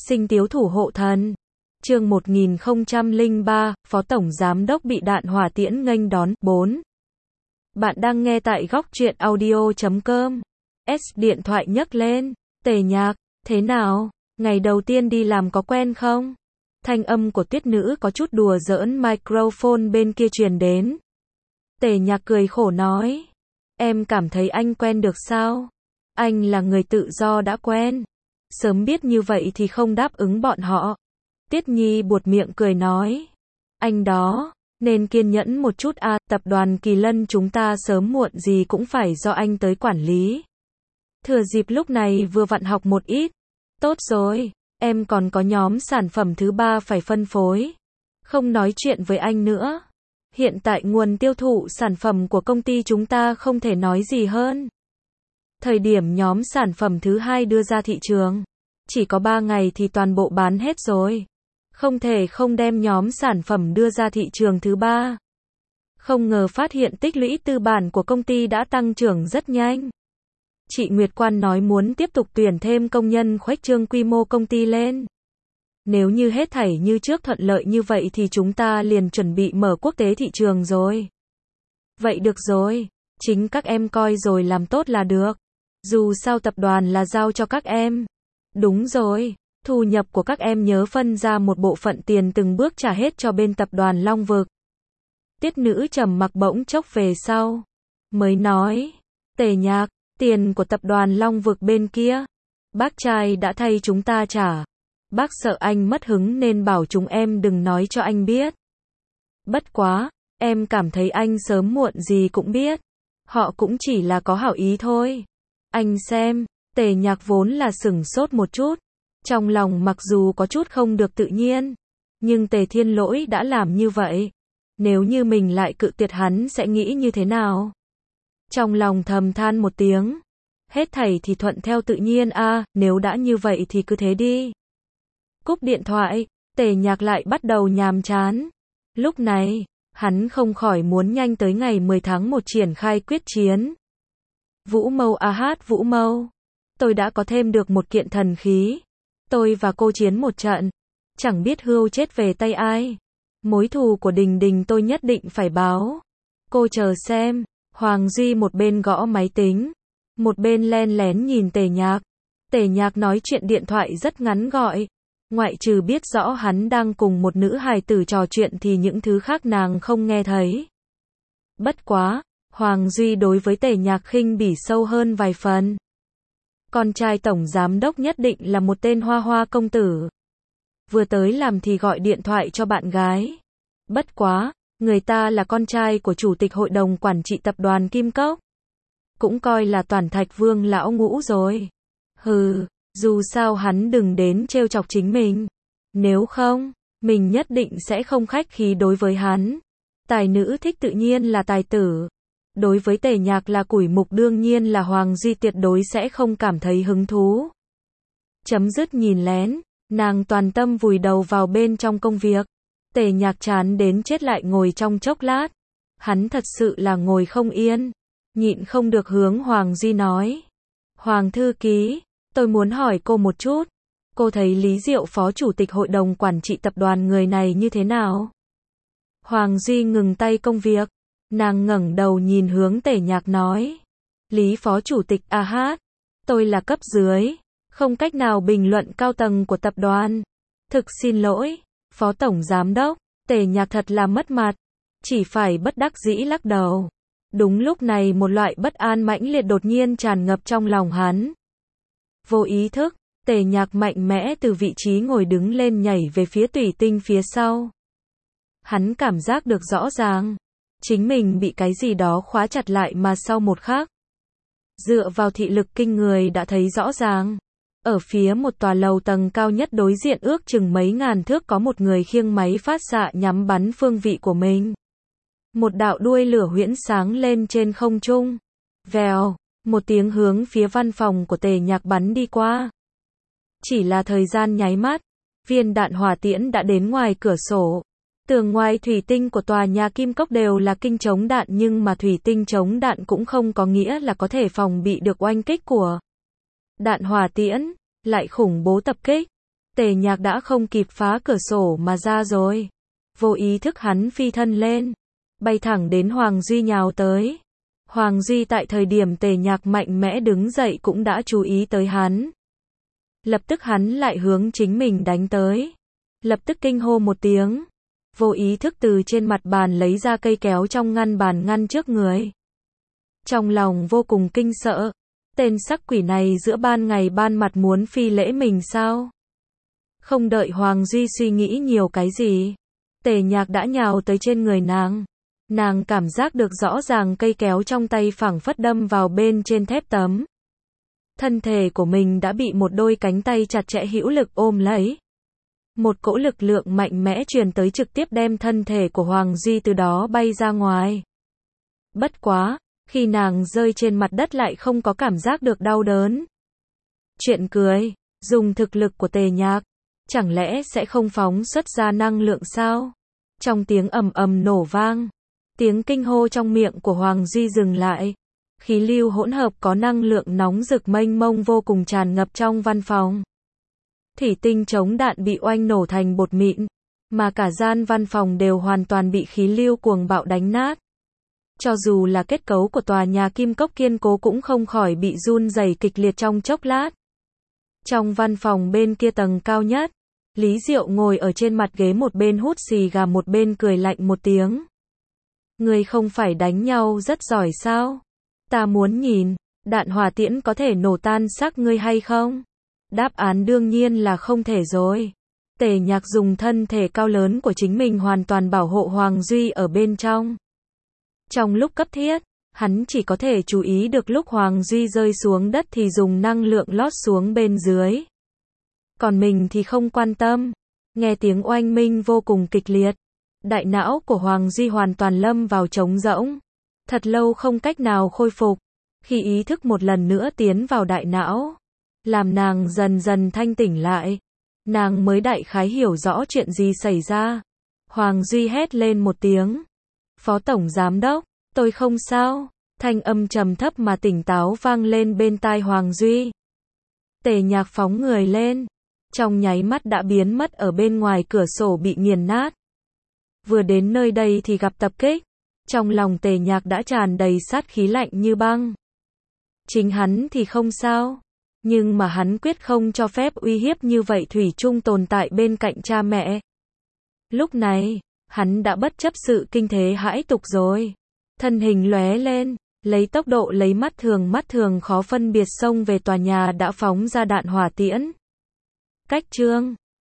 Sinh tiếu thủ hộ thần. Chương 1003, Phó Tổng Giám đốc bị đạn hỏa tiễn nghênh đón. 4. Bạn đang nghe tại góc truyện audio.com. Điện thoại nhấc lên. Tề Nhạc, thế nào? Ngày đầu tiên đi làm có quen không? Thanh âm của Tuyết Nữ có chút đùa giỡn microphone bên kia truyền đến. Tề Nhạc cười khổ nói. Em cảm thấy anh quen được sao? Anh là người tự do đã quen. Sớm biết như vậy thì không đáp ứng bọn họ. Tiết Nhi buột miệng cười nói. Anh đó, nên kiên nhẫn một chút à, tập đoàn Kỳ Lân chúng ta sớm muộn gì cũng phải do anh tới quản lý. Thừa dịp lúc này vừa vặn học một ít. Tốt rồi, em còn có nhóm sản phẩm thứ 3 phải phân phối. Không nói chuyện với anh nữa. Hiện tại nguồn tiêu thụ sản phẩm của công ty chúng ta không thể nói gì hơn. Thời điểm nhóm sản phẩm thứ 2 đưa ra thị trường, chỉ có 3 ngày thì toàn bộ bán hết rồi. Không thể không đem nhóm sản phẩm đưa ra thị trường thứ 3. Không ngờ phát hiện tích lũy tư bản của công ty đã tăng trưởng rất nhanh. Chị Nguyệt Quan nói muốn tiếp tục tuyển thêm công nhân khuếch trương quy mô công ty lên. Nếu như hết thảy như trước thuận lợi như vậy thì chúng ta liền chuẩn bị mở quốc tế thị trường rồi. Vậy được rồi, chính các em coi rồi làm tốt là được. Dù sao tập đoàn là giao cho các em. Đúng rồi, thu nhập của các em nhớ phân ra một bộ phận tiền từng bước trả hết cho bên tập đoàn Long Vực. Tiết Nữ trầm mặc bỗng chốc về sau. Mới nói, Tề Nhạc, tiền của tập đoàn Long Vực bên kia. Bác trai đã thay chúng ta trả. Bác sợ anh mất hứng nên bảo chúng em đừng nói cho anh biết. Bất quá, em cảm thấy anh sớm muộn gì cũng biết. Họ cũng chỉ là có hảo ý thôi. Anh xem, Tề Nhạc vốn là sửng sốt một chút. Trong lòng mặc dù có chút không được tự nhiên. Nhưng Tề Thiên Lỗi đã làm như vậy. Nếu như mình lại cự tuyệt hắn sẽ nghĩ như thế nào? Trong lòng thầm than một tiếng. Hết thảy thì thuận theo tự nhiên a, nếu đã như vậy thì cứ thế đi. Cúp điện thoại, Tề Nhạc lại bắt đầu nhàm chán. Lúc này, hắn không khỏi muốn nhanh tới ngày 10 tháng 1 triển khai quyết chiến. Vũ Mâu a hát Vũ Mâu. Tôi đã có thêm được một kiện thần khí. Tôi và cô chiến một trận. Chẳng biết hươu chết về tay ai. Mối thù của Đình Đình tôi nhất định phải báo. Cô chờ xem. Hoàng Duy một bên gõ máy tính. Một bên len lén nhìn Tề Nhạc. Tề Nhạc nói chuyện điện thoại rất ngắn gọn. Ngoại trừ biết rõ hắn đang cùng một nữ hài tử trò chuyện thì những thứ khác nàng không nghe thấy. Bất quá, Hoàng Duy đối với Tề Nhạc khinh bỉ sâu hơn vài phần. Con trai tổng giám đốc nhất định là một tên hoa hoa công tử. Vừa tới làm thì gọi điện thoại cho bạn gái. Bất quá, người ta là con trai của chủ tịch hội đồng quản trị tập đoàn Kim Cốc. Cũng coi là toàn thạch vương lão ngũ rồi. Hừ, dù sao hắn đừng đến trêu chọc chính mình. Nếu không, mình nhất định sẽ không khách khí đối với hắn. Tài nữ thích tự nhiên là tài tử. Đối với Tề Nhạc là củi mục đương nhiên là Hoàng Duy tuyệt đối sẽ không cảm thấy hứng thú. Chấm dứt nhìn lén, nàng toàn tâm vùi đầu vào bên trong công việc. Tề Nhạc chán đến chết lại ngồi trong chốc lát. Hắn thật sự là ngồi không yên. Nhịn không được hướng Hoàng Duy nói. Hoàng thư ký, tôi muốn hỏi cô một chút. Cô thấy Lý Diệu phó chủ tịch hội đồng quản trị tập đoàn người này như thế nào? Hoàng Duy ngừng tay công việc. Nàng ngẩng đầu nhìn hướng Tề Nhạc nói. Lý phó chủ tịch a hát. Tôi là cấp dưới. Không cách nào bình luận cao tầng của tập đoàn. Thực xin lỗi, phó tổng giám đốc. Tề Nhạc thật là mất mặt. Chỉ phải bất đắc dĩ lắc đầu. Đúng lúc này một loại bất an mãnh liệt đột nhiên tràn ngập trong lòng hắn. Vô ý thức, Tề Nhạc mạnh mẽ từ vị trí ngồi đứng lên nhảy về phía Thủy Tinh phía sau. Hắn cảm giác được rõ ràng. Chính mình bị cái gì đó khóa chặt lại mà sau một khắc. Dựa vào thị lực kinh người đã thấy rõ ràng. Ở phía một tòa lầu tầng cao nhất đối diện ước chừng mấy ngàn thước có một người khiêng máy phát xạ nhắm bắn phương vị của mình. Một đạo đuôi lửa huyễn sáng lên trên không trung. Vèo, một tiếng hướng phía văn phòng của Tề Nhạc bắn đi qua. Chỉ là thời gian nháy mắt, viên đạn hỏa tiễn đã đến ngoài cửa sổ. Tường ngoài thủy tinh của tòa nhà Kim Cốc đều là kinh chống đạn nhưng mà thủy tinh chống đạn cũng không có nghĩa là có thể phòng bị được oanh kích của đạn hỏa tiễn, lại khủng bố tập kích. Tề Nhạc đã không kịp phá cửa sổ mà ra rồi. Vô ý thức hắn phi thân lên, bay thẳng đến Hoàng Duy nhào tới. Hoàng Duy tại thời điểm Tề Nhạc mạnh mẽ đứng dậy cũng đã chú ý tới hắn. Lập tức hắn lại hướng chính mình đánh tới. Lập tức kinh hô một tiếng. Vô ý thức từ trên mặt bàn lấy ra cây kéo trong ngăn bàn ngăn trước người. Trong lòng vô cùng kinh sợ. Tên sắc quỷ này giữa ban ngày ban mặt muốn phi lễ mình sao? Không đợi Hoàng Duy suy nghĩ nhiều cái gì. Tề Nhạc đã nhào tới trên người nàng. Nàng cảm giác được rõ ràng cây kéo trong tay phảng phất đâm vào bên trên thép tấm. Thân thể của mình đã bị một đôi cánh tay chặt chẽ hữu lực ôm lấy. Một cỗ lực lượng mạnh mẽ truyền tới trực tiếp đem thân thể của Hoàng Duy từ đó bay ra ngoài. Bất quá, khi nàng rơi trên mặt đất lại không có cảm giác được đau đớn. Chuyện cười, dùng thực lực của Tề Nhạc, chẳng lẽ sẽ không phóng xuất ra năng lượng sao? Trong tiếng ầm ầm nổ vang, tiếng kinh hô trong miệng của Hoàng Duy dừng lại. Khí lưu hỗn hợp có năng lượng nóng rực mênh mông vô cùng tràn ngập trong văn phòng. Thủy tinh chống đạn bị oanh nổ thành bột mịn, mà cả gian văn phòng đều hoàn toàn bị khí lưu cuồng bạo đánh nát. Cho dù là kết cấu của tòa nhà kim cốc kiên cố cũng không khỏi bị run rẩy kịch liệt trong chốc lát. Trong văn phòng bên kia tầng cao nhất, Lý Diệu ngồi ở trên mặt ghế một bên hút xì gà một bên cười lạnh một tiếng. Ngươi không phải đánh nhau rất giỏi sao? Ta muốn nhìn, đạn hỏa tiễn có thể nổ tan xác ngươi hay không? Đáp án đương nhiên là không thể rồi. Tề Nhạc dùng thân thể cao lớn của chính mình hoàn toàn bảo hộ Hoàng Duy ở bên trong. Trong lúc cấp thiết, hắn chỉ có thể chú ý được lúc Hoàng Duy rơi xuống đất thì dùng năng lượng lót xuống bên dưới. Còn mình thì không quan tâm. Nghe tiếng oanh minh vô cùng kịch liệt. Đại não của Hoàng Duy hoàn toàn lâm vào trống rỗng. Thật lâu không cách nào khôi phục. Khi ý thức một lần nữa tiến vào đại não, làm nàng dần dần thanh tỉnh lại, nàng mới đại khái hiểu rõ chuyện gì xảy ra. Hoàng Duy hét lên một tiếng. Phó Tổng Giám Đốc, tôi không sao. Thanh âm trầm thấp mà tỉnh táo vang lên bên tai Hoàng Duy. Tề Nhạc phóng người lên, trong nháy mắt đã biến mất ở bên ngoài cửa sổ bị nghiền nát. Vừa đến nơi đây thì gặp tập kích. Trong lòng Tề Nhạc đã tràn đầy sát khí lạnh như băng. Chính hắn thì không sao, nhưng mà hắn quyết không cho phép uy hiếp như vậy thủy chung tồn tại bên cạnh cha mẹ. Lúc này, hắn đã bất chấp sự kinh thế hãi tục rồi. Thân hình lóe lên, lấy tốc độ lấy mắt thường khó phân biệt xông về tòa nhà đã phóng ra đạn hỏa tiễn. Cách chương